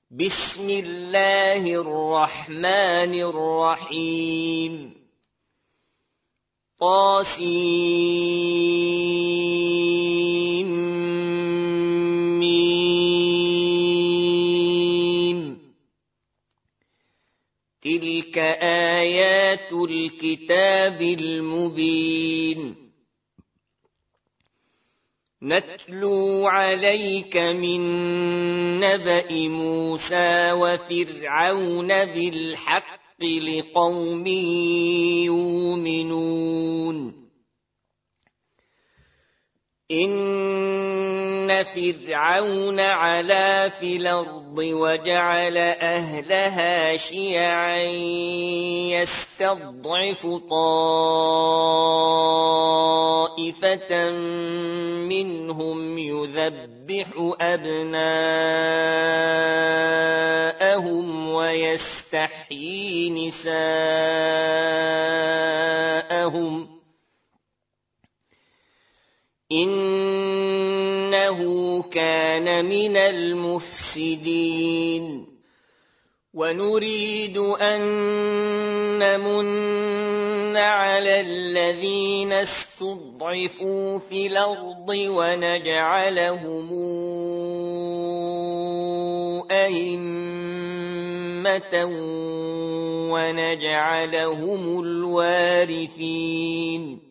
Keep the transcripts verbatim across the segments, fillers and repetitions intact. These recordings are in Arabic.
بسم الله الرحمن الرحيم طاسيم تلك آيات الكتاب المبين نتلو عليك من نبأ موسى وفرعون بالحق لقوم يؤمنون إن فرعون علا في الأرض وجعل أهلها شيعا يستضعف طائفة منهم يذبح أبناءهم ويستحيي نساءهم إنه كان من المفسدين ونريد أن نمن على الذين استضعفوا في الأرض ونجعلهم أئمة ونجعلهم الوارثين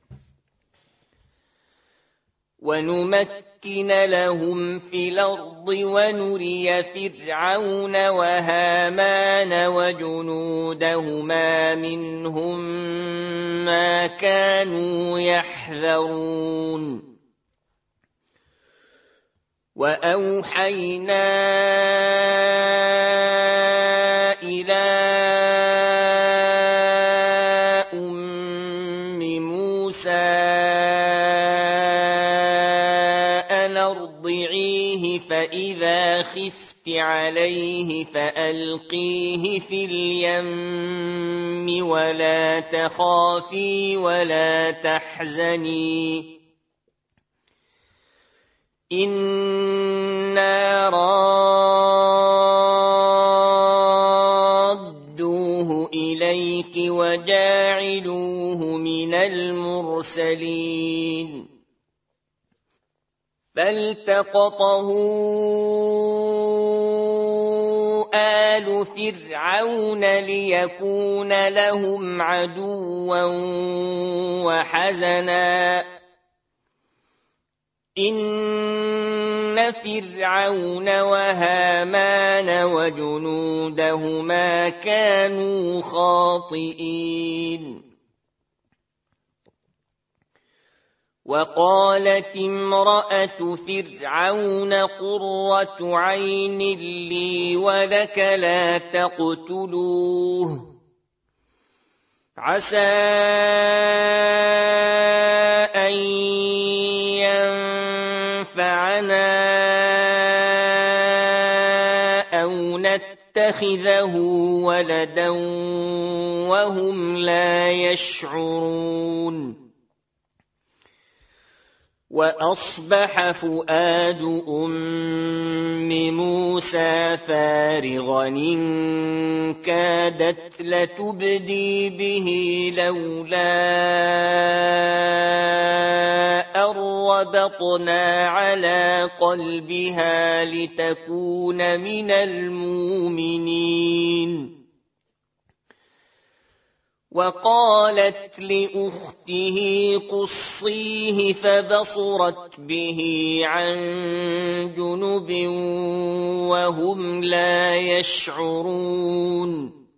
ونمكن لهم في الأرض ونري فرعون وهامان وجنودهما منهم ما كانوا يحذرون وأوحينا إلى أم موسى فإذا خفت عليه فألقيه في اليم ولا تخافي ولا تحزني إنا رادوه إليك وجاعلوه من المرسلين فالتقطه آل فرعون ليكون لهم عدوا وحزنا إن فرعون وهامان وجنودهما كانوا خاطئين وقالت امرأة فرعون قرة عين لي ولك لا تقتلوه عسى أن ينفعنا أو نتخذه ولدا وهم لا يشعرون وأصبح فؤاد أم موسى فارغا إن كادت لتبدي به لولا أن ربطنا على قلبها لتكون من المؤمنين وقالت لأخته قصيه فبصرت به عن جنب وهم لا يشعرون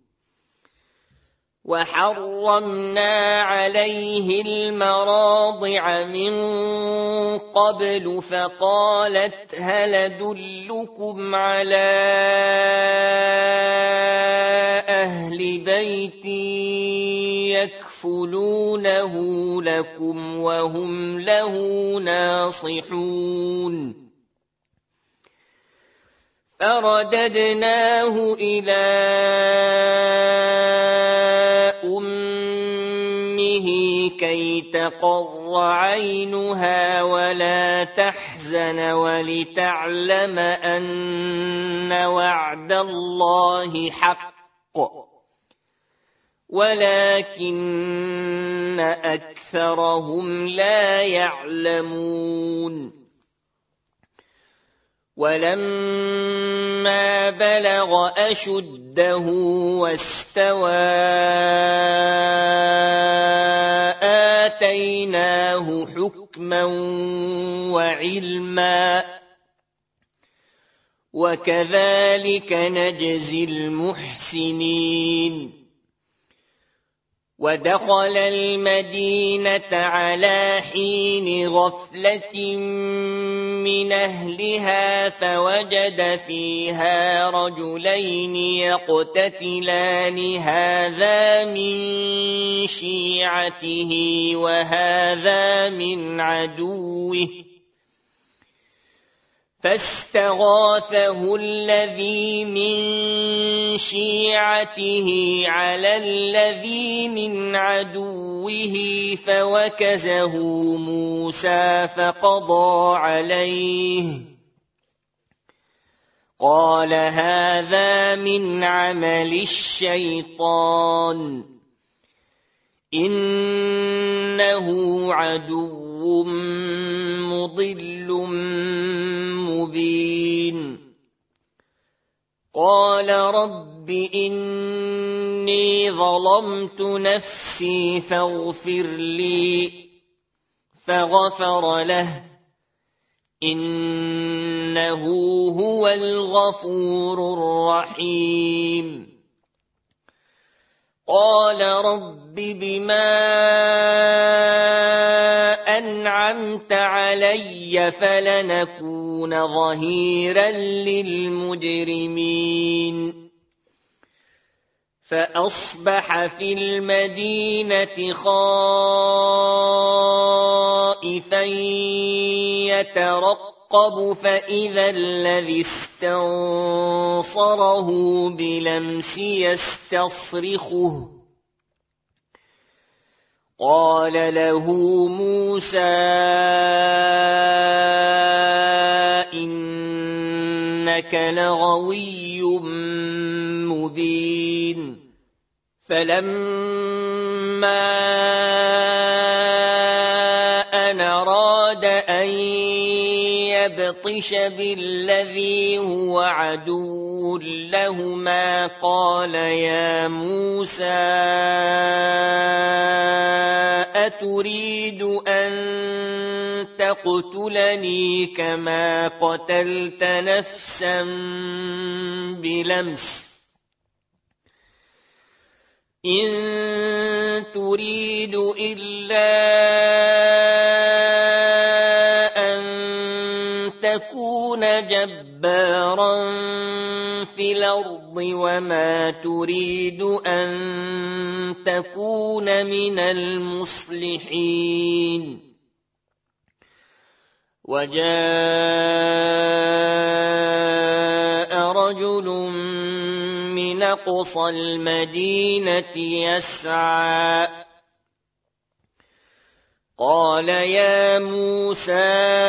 وحرمنا عليه المراضع من قبل فقالت هل أدلكم على أهل بيت يكفلونه لكم وهم له ناصحون فرددناه إلى أمه لأمه كي تقر عينها ولا تحزن ولتعلم أن وعد الله حق ولكن أكثرهم لا يعلمون ولما بلغ أشده واستوى آتيناه حكما وعلما وكذلك نجزي المحسنين ودخل المدينة على حين غفلة من أهلها فوجد فيها رجلين يقتتلان هذا من شيعته وهذا من عدوه فاستغاثه الذي من شيعته على الذي من عدوه فوكزه موسى فقضى عليه قال هذا من عمل الشيطان إنه عدو مضل مبين قال رب إني ظلمت نفسي فاغفر لي فغفر له إنه هو الغفور الرحيم قال رب بما أنعمت علي فلنكون ظهيرا للمجرمين فأصبح في المدينة خائفا يترقب فإذا الذي استنصره بلمس يستصرخه قال له موسى إنك لغوي مبين فلما أن أراد أن يبطش بالذي هو عدو لهما قال يا موسى أتريد أن تقتلني كما قتلت نفسا بلمس إن تريد إلا أن تكون جبارا في الأرض وما تريد أن تكون من المصلحين وجاء رجل من أقصى المدينة يسعى قال يا موسى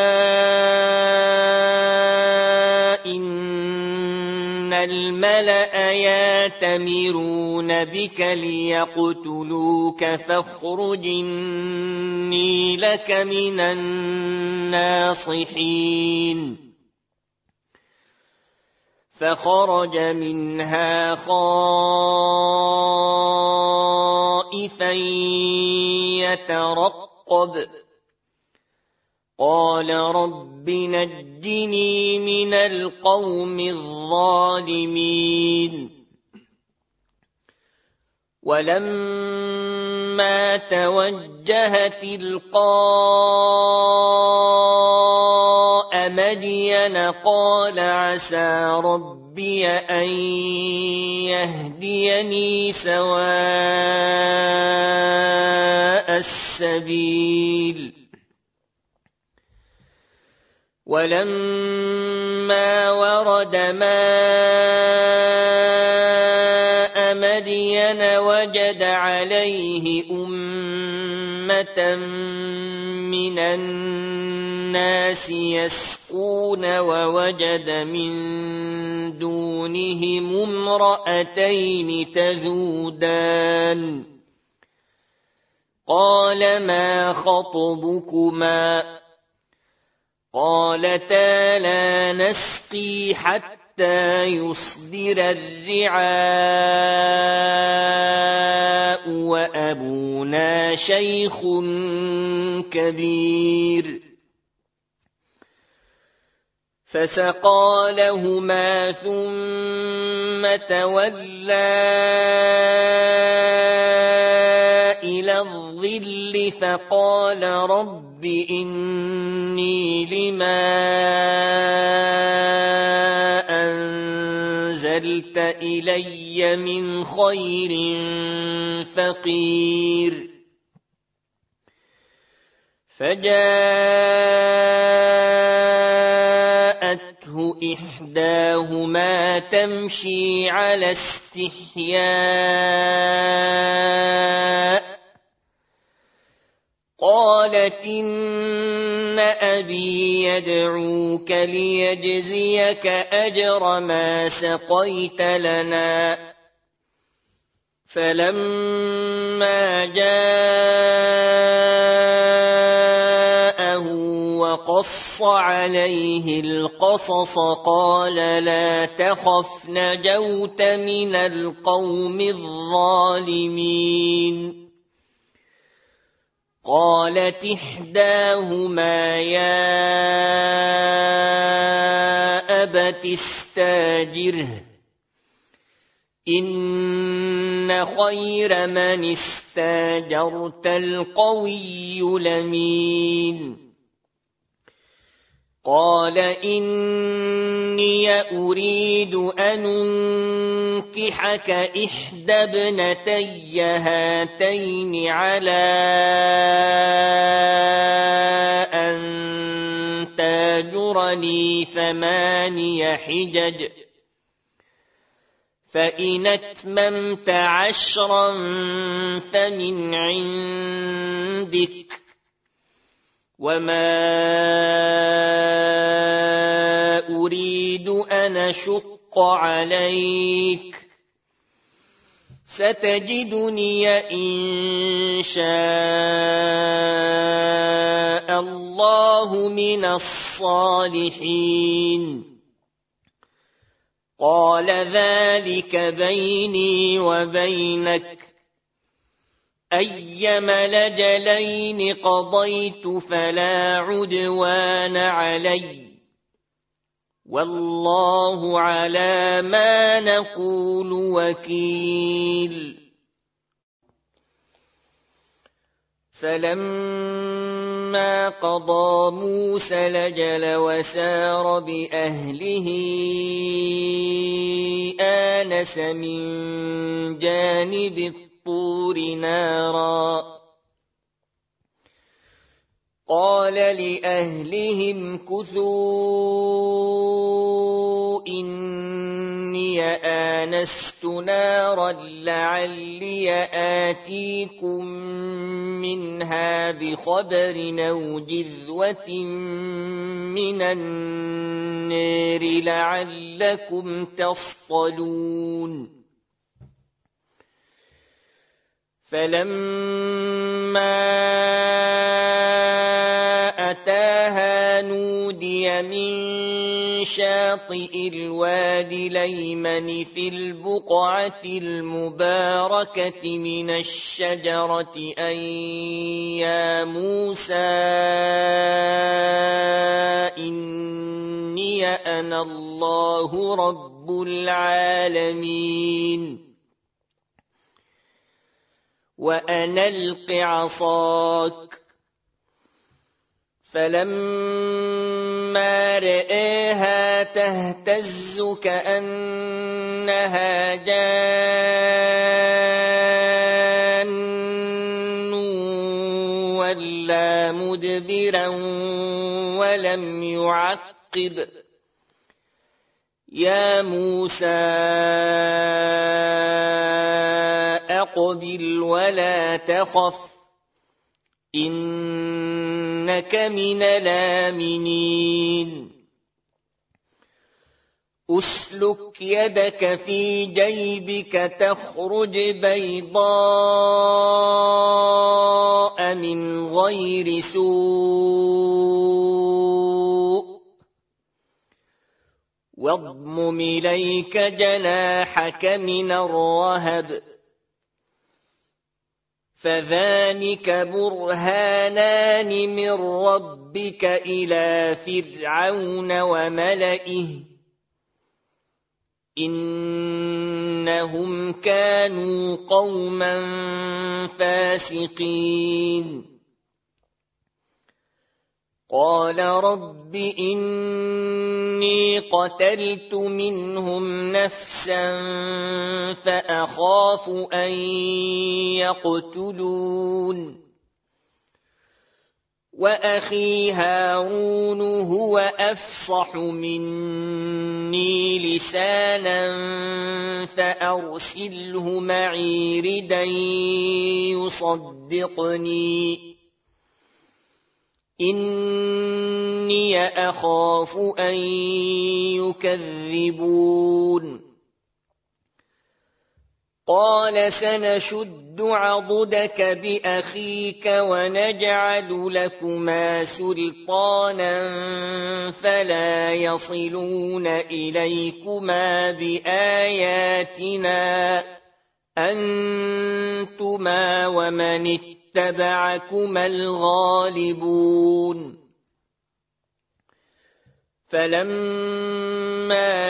إن الملأ يأتمرون بك ليقتلوك فاخرج إني لك من الناصحين فخرج منها خائفا يترقب قال رب نجني من القوم الظالمين ولما توجه تلقاء مدين قال عسى ربي أن يهديني سواء السبيل ولما ورد ماء مدين فوجد عليه أمة من الناس يسقون ووجد من دونهم امرأتين تذودان قال ما خطبكما قالتا لا نسقي حتى يصدر الرعاء وأبونا شيخ كبير فسقى لهما ثم تولى إلى الظل فقال رب إني لما أنزلت إلي من خير فقير فجاءته إحداهما تمشي على استحياء قالت إن أبي يدعوك ليجزيك أجر ما سقيت لنا فلما جاءه وقص عليه القصص قال لا تخف نجوت من القوم الظالمين قالت إحداهما يا أبت استاجره إن خير من استاجرت القوي الأمين قال إني أريد أن أنكحك إحدى ابنتي هاتين على أن تاجرني ثماني حجج فإن أتممت عشرا فمن عندك وما أريد أن أشق عليك ستجدني إن شاء الله من الصالحين قال ذلك بيني وبينك أيما الأجلين قضيت فلا عدوان علي والله على ما نقول وكيل فلما قضى موسى الأجل وسار بأهله آنس من جانب الطور نارا قال لأهلهم كثوا إني آنست نارا لعلي آتيكم منها بخبر أو جذوة من النار لعلكم تصطلون فلما أتاها نودي من شاطئ الوادي الأيمن في البقعة المباركة من الشجرة أن يا موسى إني أنا الله رب العالمين وأن ألق عصاك فلما رآها تهتز كأنها جان ولا مدبرا ولم يعقب يا موسى أقبل ولا تخف إنك من الآمنين أسلك يدك في جيبك تخرج بيضاء من غير سوء واضمم إليك جناحك من الرهب فذلك برهانان من ربك إلى فرعون وملئه إنهم كانوا قوما فاسقين قال رب إني قتلت منهم نفسا فأخاف أن يقتلون وأخي هارون هو أفصح مني لسانا فأرسله معي ردا يصدقني إني أخاف أن يكذبون قال سنشد عضدك بأخيك ونجعل لكما سلطانا فلا يصلون إليكما بآياتنا أنتما ومن اتبعكما الغالبون فلما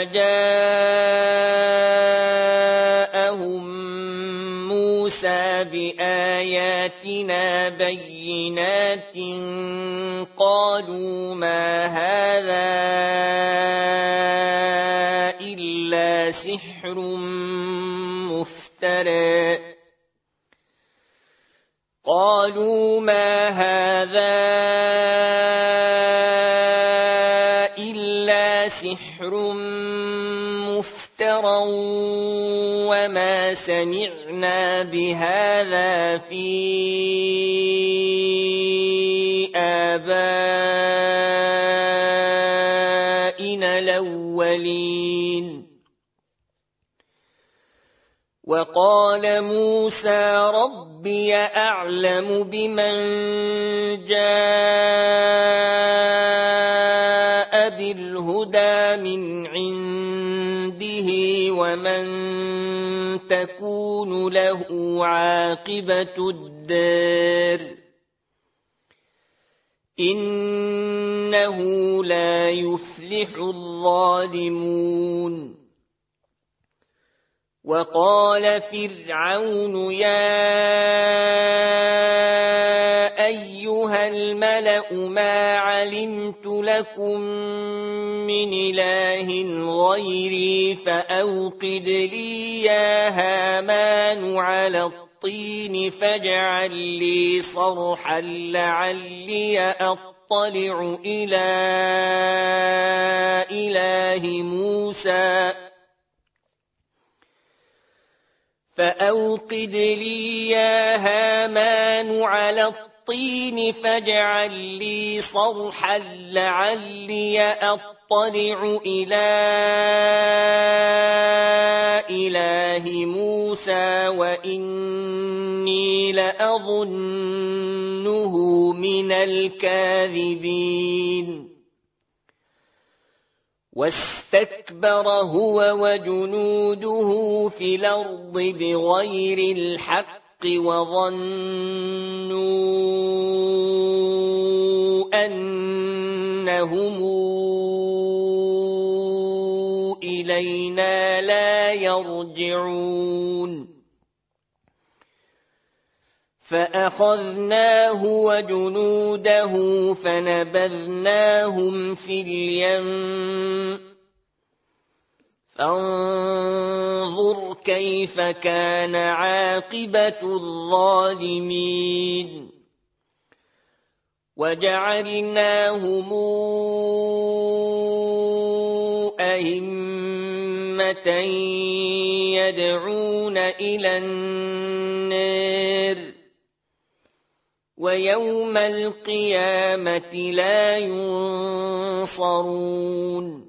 جاءهم موسى بآياتنا بينات قالوا ما هذا إلا سحر مفترى قالوا ما هذا إلا سحر مفترى وما سمعنا بهذا في آبائنا الأولين وقال موسى ربي أعلم بمن جاء بالهدى من عنده ومن تكون له عاقبة الدار إنه لا يفلح الظالمون وقال فرعون يا أيها الملأ ما علمت لكم من إله غيري فأوقد لي يا هامان على الطين فاجعل لي صرحا لعلي أطلع إلى إله موسى فأوقد لي يا هامان على الطين فاجعل لي صرحا لعلي أطلع إلى إله موسى وإني لأظنه من الكاذبين واستكبر هو وجنوده في الأرض بغير الحق وظنوا أنهم إلينا لا يرجعون فأخذناه وجنوده فنبذناهم في اليم فانظر كيف كان عاقبة الظالمين وجعلناهم أئمة أمة يدعون إلى النار ويوم القيامة لا ينصرون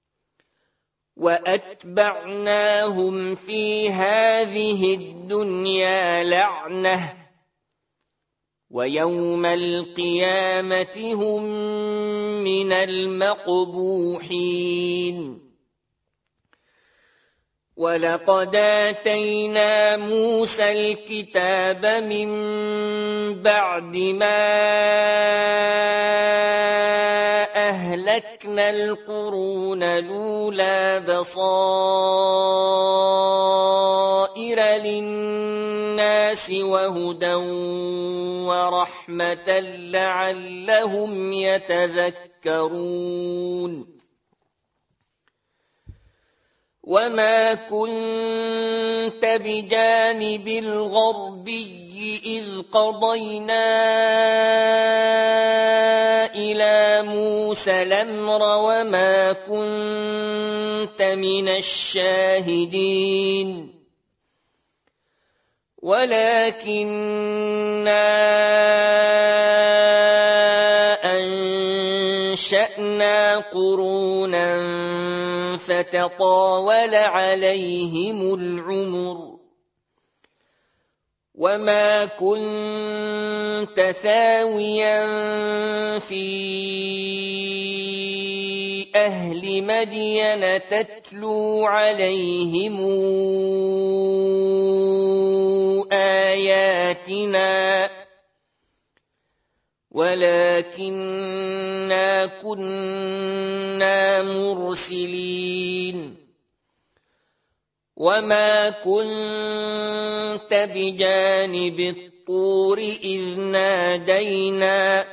وأتبعناهم في هذه الدنيا لعنة ويوم القيامة هم من المقبوحين ولقد آتينا موسى الكتاب من بعد ما أهلكنا القرون الأولى بصائر للناس وهدى ورحمة لعلهم يتذكرون وما كنت بجانب الغربي إذ قضينا إلى موسى الأمر وما كنت من الشاهدين ولكننا أنشأنا قرونا فتطاول عليهم العمر وما كنت ثاويا في أهل مدين تتلو عليهم آياتنا ولكننا كنا مرسلين وما كنت بجانب الطور إذ نادينا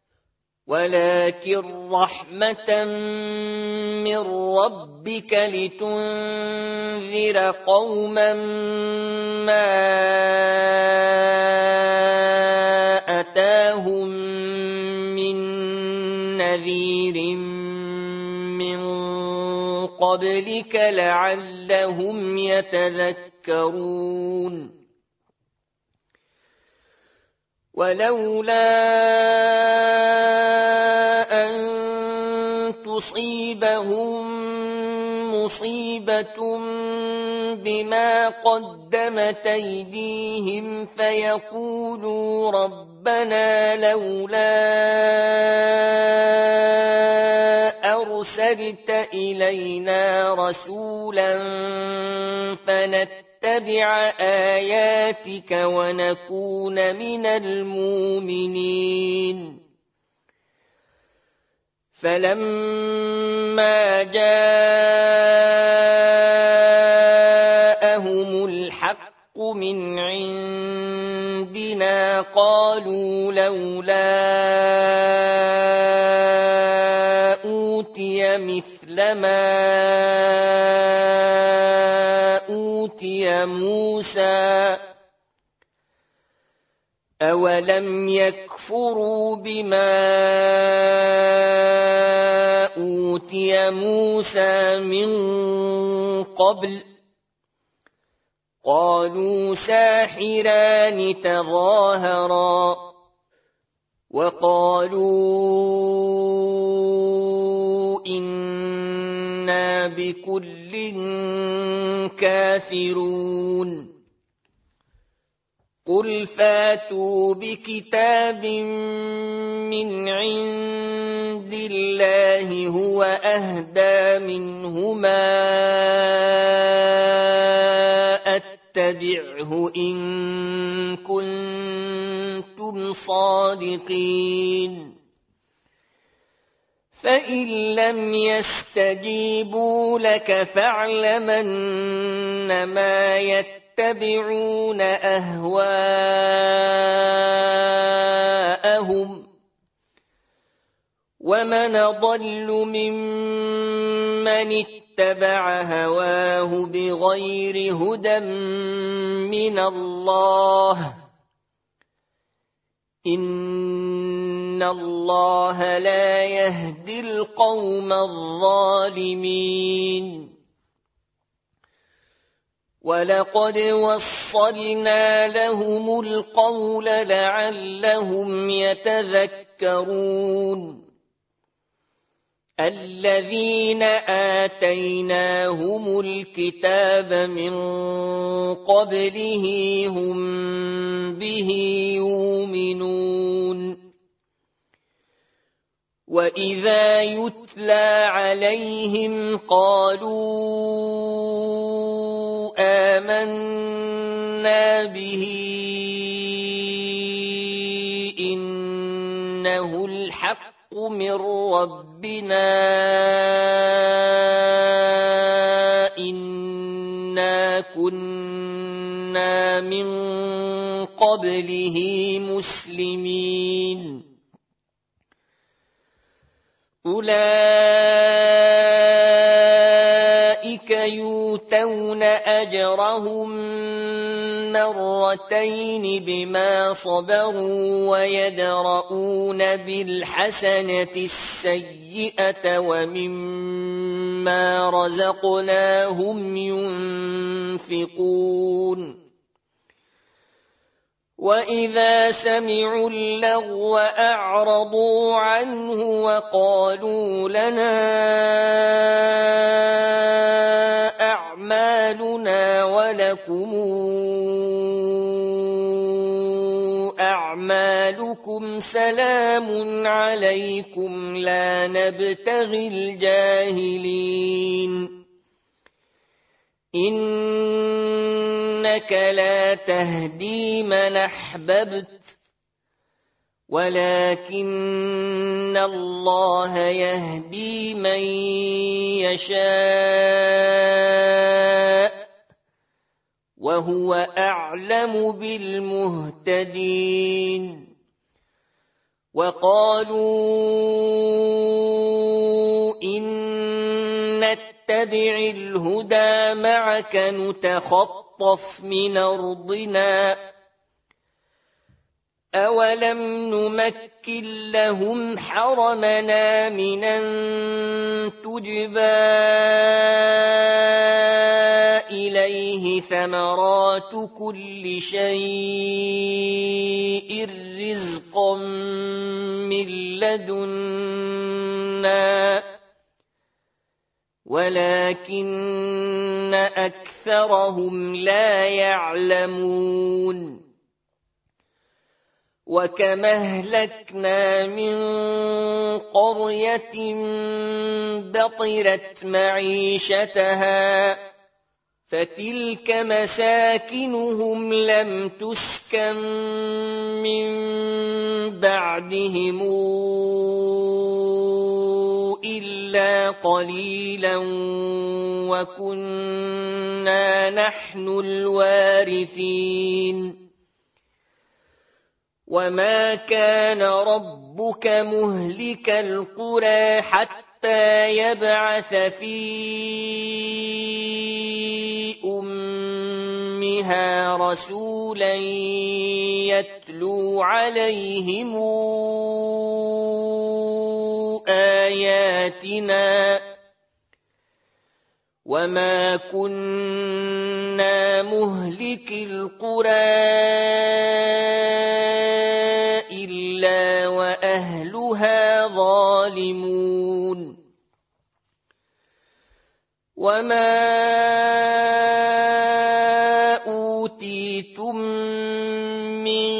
ولكن رحمة من ربك لتنذر قوما ما أتاهم من نذير من قبلك لعلهم يتذكرون ولولا أن تصيبهم مصيبة بما قدمت أيديهم فيقولوا ربنا لولا أرسلت إلينا رسولا فنتبع آياتك ونكون من المؤمنين فلما جاءهم الحق من عندنا قالوا لولا أوتي مثل ما أوتي موسى أولم يكفروا بما أوتي موسى من قبل قالوا ساحران تظاهرا وقالوا إنا بكل كافرون قل فاتوا بكتاب من عند الله هو أهدى منهما أتبعه إن كنتم صادقين فإن لم يستجيبوا لك فاعلم أنما يتبعون أهواءهم ومن ضل ممن اتبع هواه بغير هدى من الله إن الله لا يهدي القوم الظالمين وَلَقَدْ وَصَّلْنَا لَهُمُ الْقَوْلَ لَعَلَّهُمْ يَتَذَكَّرُونَ الَّذِينَ آتَيْنَاهُمُ الْكِتَابَ مِنْ قَبْلِهِ هُمْ بِهِ يُؤْمِنُونَ وَإِذَا يُتْلَى عَلَيْهِمْ قَالُوا آمَنَّا بِهِ إِنَّهُ الْحَقُّ مِنْ رَبِّنَا إِنَّا كُنَّا مِنْ قَبْلِهِ مُسْلِمِينَ أُولَئِكَ يُؤْتَوْنَ أَجْرَهُم مَّرَّتَيْنِ بِمَا صَبَرُوا وَيَدْرَءُونَ بِالْحَسَنَةِ السَّيِّئَةَ وَمِمَّا رَزَقْنَاهُمْ يُنْفِقُونَ وَإِذَا سَمِعُوا اللَّغْوَ أَعْرَضُوا عَنْهُ وَقَالُوا لَنَا أَعْمَالُنَا وَلَكُمْ أَعْمَالُكُمْ سَلَامٌ عَلَيْكُمْ لَا نَبْتَغِي الْجَاهِلِينَ إِنَّكَ لَا تَهْدِي مَنْ أَحْبَبْتَ وَلَكِنَّ اللَّهَ يَهْدِي مَن يَشَاءُ وَهُوَ أَعْلَمُ بِالْمُهْتَدِينَ وَقَالُوا إِن نَّتَّبِعِ الْهُدَىٰ مَعَكَ نُتَخَطَّفْ مِنْ أَرْضِنَا أَوَلَمْ نُمَكِّن لَّهُمْ حَرَمًا آمِنًا تُجْبَىٰ إِلَيْهِ ثَمَرَاتُ كُلِّ شَيْءٍ رِّزْقًا مِّن لَّدُنَّا وَلَكِنَّ أَكْثَرَهُمْ لَا يَعْلَمُونَ وَكَمْ أَهْلَكْنَا مِنْ قَرْيَةٍ بَطِرَتْ مَعِيشَتَهَا فَتِلْكَ مَسَاكِنُهُمْ لَمْ تُسْكَنْ مِنْ بَعْدِهِمْ إِلَّا قَلِيلًا وَكُنَّا نَحْنُ الْوَارِثِينَ وَمَا كَانَ رَبُّكَ مُهْلِكَ الْقُرَىٰ حَتَّىٰ يَبْعَثَ فِي أُمِّهَا رَسُولًا يَتْلُو عَلَيْهِمْ آيَاتِنَا وَمَا كُنَّا مُهْلِكِي الْقُرَىٰ إِلَّا وَأَهْلُهَا ظَالِمُونَ وَمَا أُوتِيتُم مِّن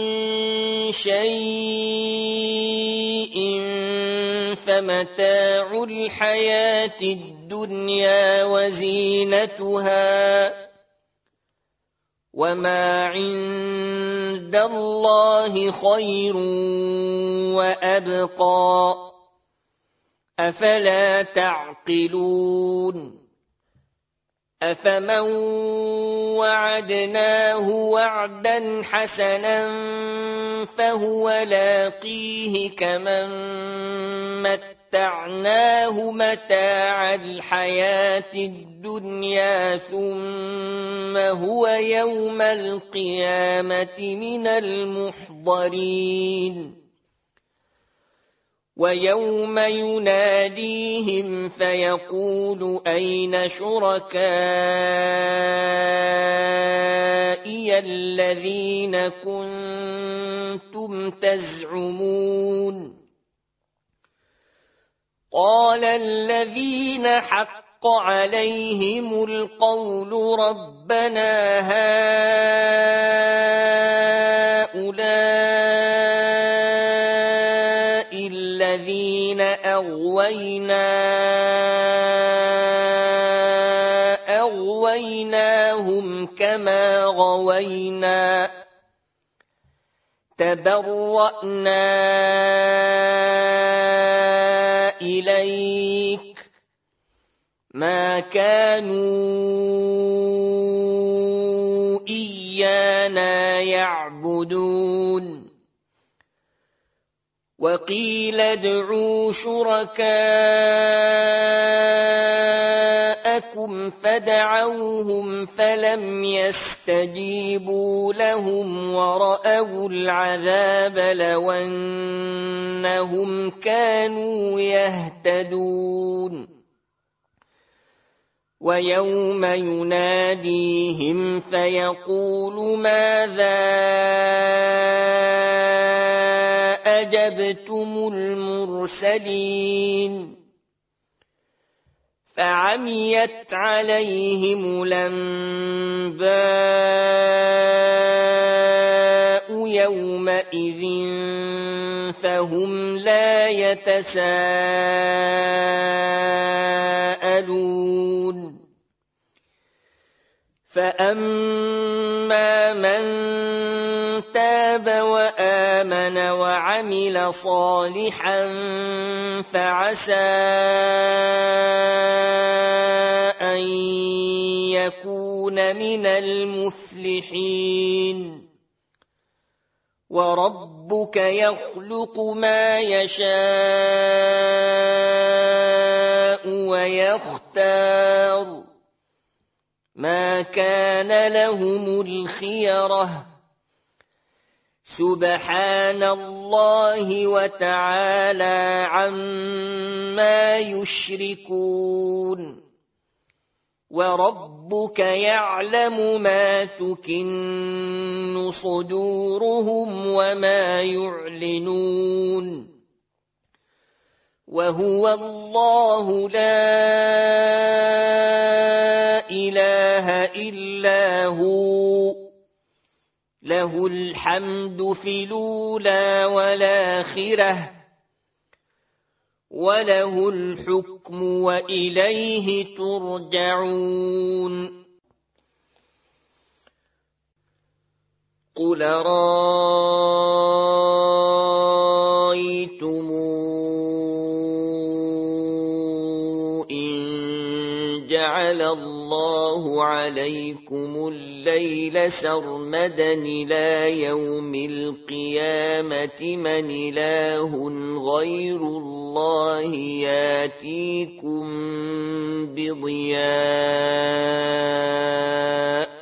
شَيْءٍ فَمَتَاعُ الْحَيَاةِ الدُّنْيَا وَزِينَتُهَا وَمَا عِندَ اللَّهِ خَيْرٌ وَأَبْقَىٰ أَفَلَا تَعْقِلُونَ أَفَمَن وَعَدْنَاهُ وَعْدًا حَسَنًا فَهُوَ لَاقِيهِ كَمَن مَّتَّعْنَاهُ مَتَاعَ الْحَيَاةِ الدُّنْيَا ثُمَّ هُوَ يَوْمَ الْقِيَامَةِ مِنَ الْمُحْضَرِينَ وَيَوْمَ يُنَادِيهِمْ فَيَقُولُ أَيْنَ شُرَكَائِيَ أروني الذين كنتم تزعمون قال الذين حق عليهم القول ربنا هؤلاء الذين أغوينا أغويناهم كما غوينا تبرأنا إليك ما كانوا إيانا يعبدون وقيل ادعوا شركاءكم فدعوهم فلم يستجيبوا لهم ورأوا العذاب لو أنهم كانوا يهتدون ويوم يناديهم فيقول ماذا أجبتم المرسلين فعميت عليهم الأنباء يومئذ فهم لا يتساءلون فأما من تاب وآمن وعمل صالحا فعسى أن يكون من المفلحين وربك يخلق ما يشاء ويختار ما كان لهم الخيرة سبحان الله وتعالى عما يشركون وربك يعلم ما تكن صدورهم وما يعلنون وهو الله لا إله إلا هو له الحمد في الأولى والآخرة وله الحكم وإليه ترجعون قل رأيتم إن جعل الله عليكم الليل سرمدا إلى يوم القيامة من إله غير الله ياتيكم بضياء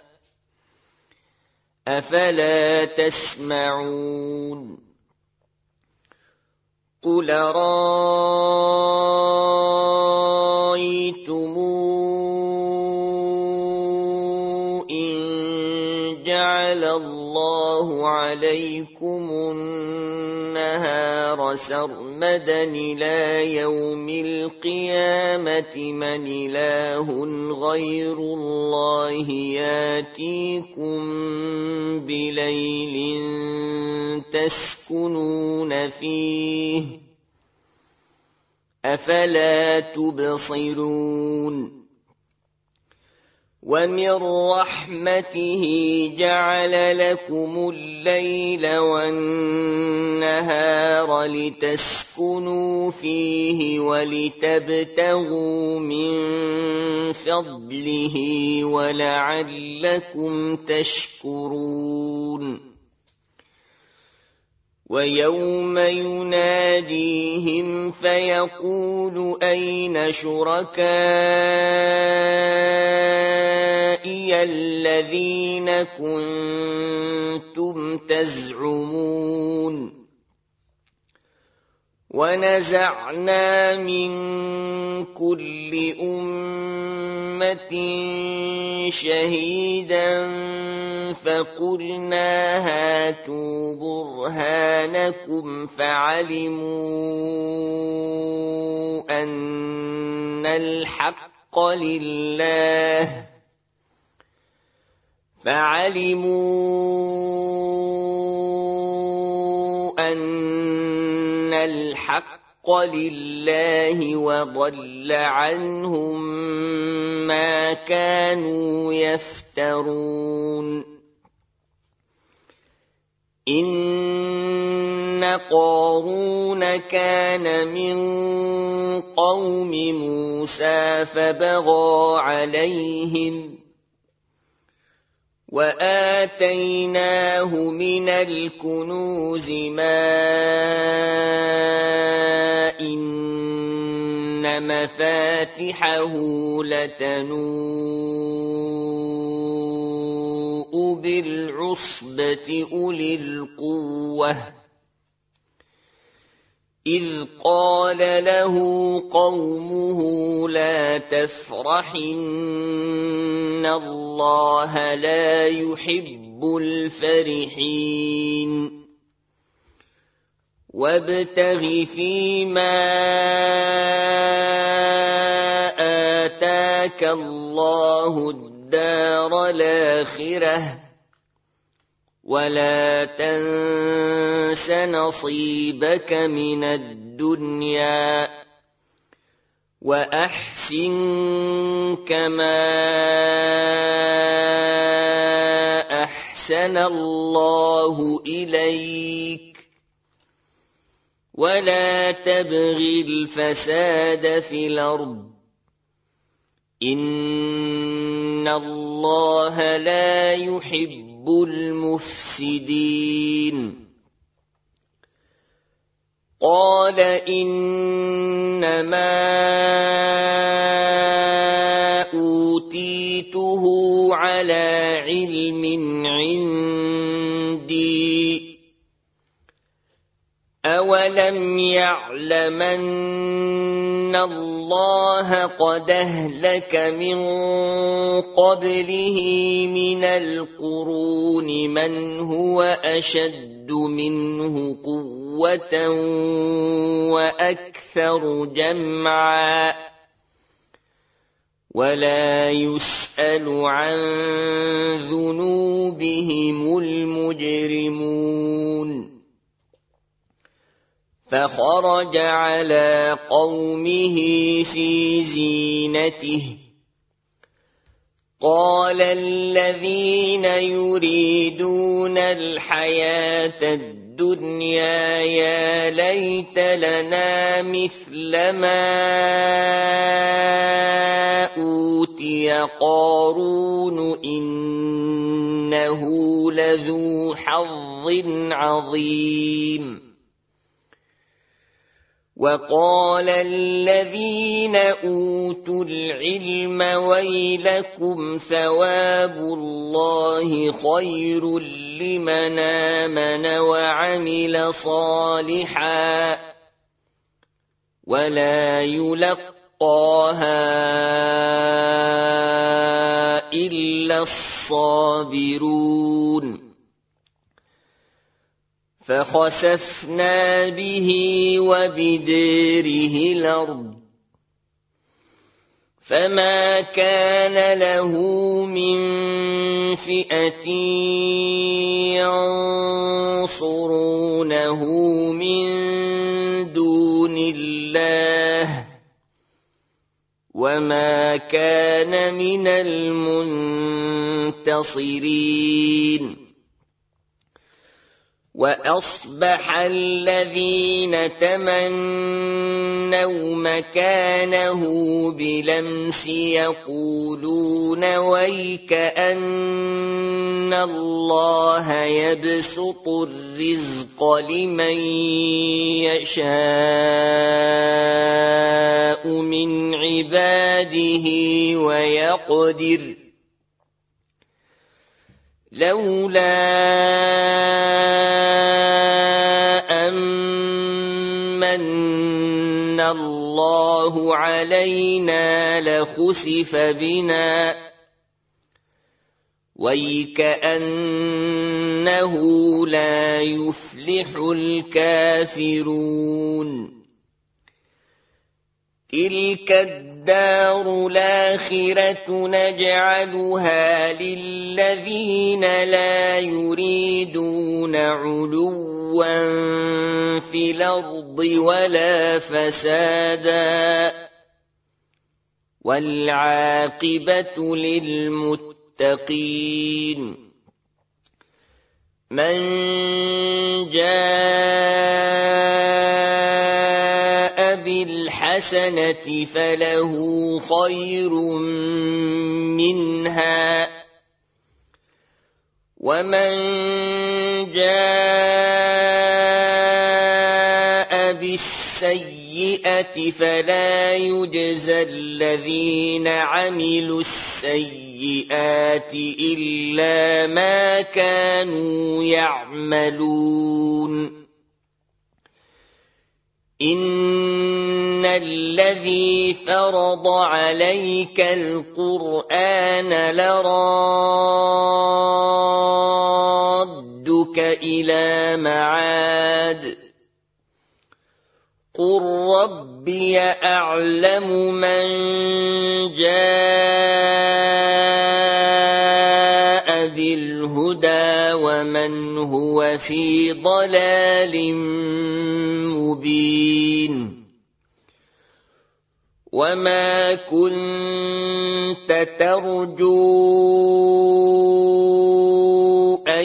أفلا تسمعون قل رأيتم إن جعل الله عليكم النهار سرمدا إلى يوم القيامة من إله غير الله ياتيكم بليل تسكنون فيه أفلا تبصرون ومن رحمته جعل لكم الليل والنهار لتسكنوا فيه ولتبتغوا من فضله ولعلكم تشكرون ويوم يناديهم فيقول أين شركائي الذين كنتم تزعمون ونزعنا من كل أمة شهيدا فقلنا هاتوا برهانكم فعلموا أن الحق لله فعلموا أن الحق لله وضل عنهم ما كانوا يفترون إن قارون كان من قوم موسى فبغى عليهم وآتيناه من الكنوز ما إن مفاتحه لتنوء بالعصبة أولي القوة إذ قال له قومه لا تفرح إن الله لا يحب الفرحين وابتغ فيما آتاك الله الدار الآخرة ولا تنس نصيبك من الدنيا وأحسن كما أحسن الله إليك ولا تبغ الفساد في الأرض إن الله لا يحب المفسدين قال إنما أوتيته على علم عندي أولم يعلمن الله قد أهلك من قبله من القرون من هو أشد منه قوة وأكثر جمعا ولا يسأل عن ذنوبهم المجرمون فخرج على قومه في زينته قال الذين يريدون الحياة الدنيا يا ليت لنا مثل ما أوتي قارون إنه لذو حظ عظيم وقال الذين أوتوا العلم ويلكم ثواب الله خير لمن آمن وعمل صالحا ولا يلقاها إلا الصابرون فخسفنا به وبداره الأرض فما كان له من فئة ينصرونه من دون الله وما كان من المنتصرين وأصبح الذين تمنوا مكانه بلمس يقولون ويك أن الله يبسط الرزق لمن يشاء من عباده ويقدر لولا أمن علينا لخسف بنا وَيْكَأَنَّهُ لَا يُفْلِحُ الْكَافِرُونَ تِلْكَ الدَّارُ الْآخِرَةُ نَجْعَلُهَا لِلَّذِينَ لَا يُرِيدُونَ عُلُوًّا فِي الْأَرْضِ وَلَا فَسَادًا وَالْعَاقِبَةُ لِلْمُتَّقِينَ مَنْ جَاءَ بِالْحَسَنَةِ فَلَهُ خَيْرٌ مِنْهَا وَمَنْ جَاءَ بِالسَّيِّئَةِ فَلَا يُجْزَى الَّذِينَ عَمِلُوا السَّيِّئَاتِ إِلَّا مَا كَانُوا يَعْمَلُونَ إِنَّ الَّذِي فَرَضَ عَلَيْكَ الْقُرْآنَ لَرَادُّكَ إِلَى مَعَادٍ قُل رَّبِّي أَعْلَمُ مَن جَاءَ بِالْهُدَىٰ وَمَنْ هُوَ فِي ضَلَالٍ مُّبِينٍ وَمَا كُنتَ تَرْجُو أَن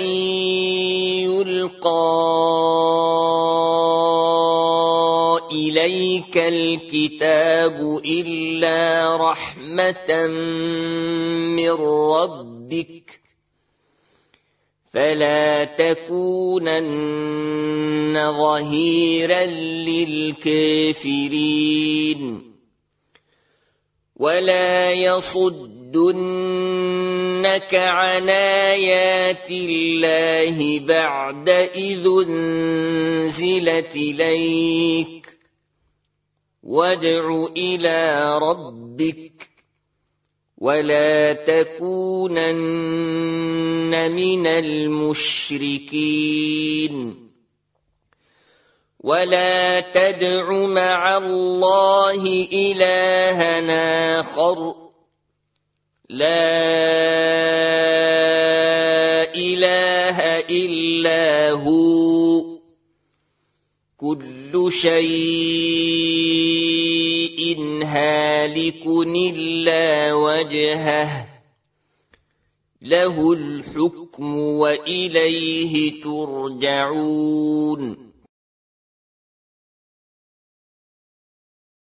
يُلْقَىٰ إِلَيْكَ الْكِتَابُ إِلَّا رَحْمَةً مِّن رَّبِّكَ فَلَا تَكُونَنَّ ظَهِيرًا لِّلْكَافِرِينَ وَلَا يَصُدُّنَّكَ عَنْ آيَاتِ اللَّهِ بَعْدَ إِذْ أُنزِلَتْ إِلَيْكَ وَادْعُ إِلَىٰ رَبِّكَ وَلَا تَكُونَنَّ مِنَ الْمُشْرِكِينَ وَلَا تَدْعُ مَعَ اللَّهِ إِلَٰهًا آخَرَ لَا إِلَٰهَ إِلَّا هُوَ كُلُّ شَيْءٍ هَالِكٌ إِلَّا وَجْهَهُ لَهُ الْحُكْمُ وَإِلَيْهِ تُرْجَعُونَ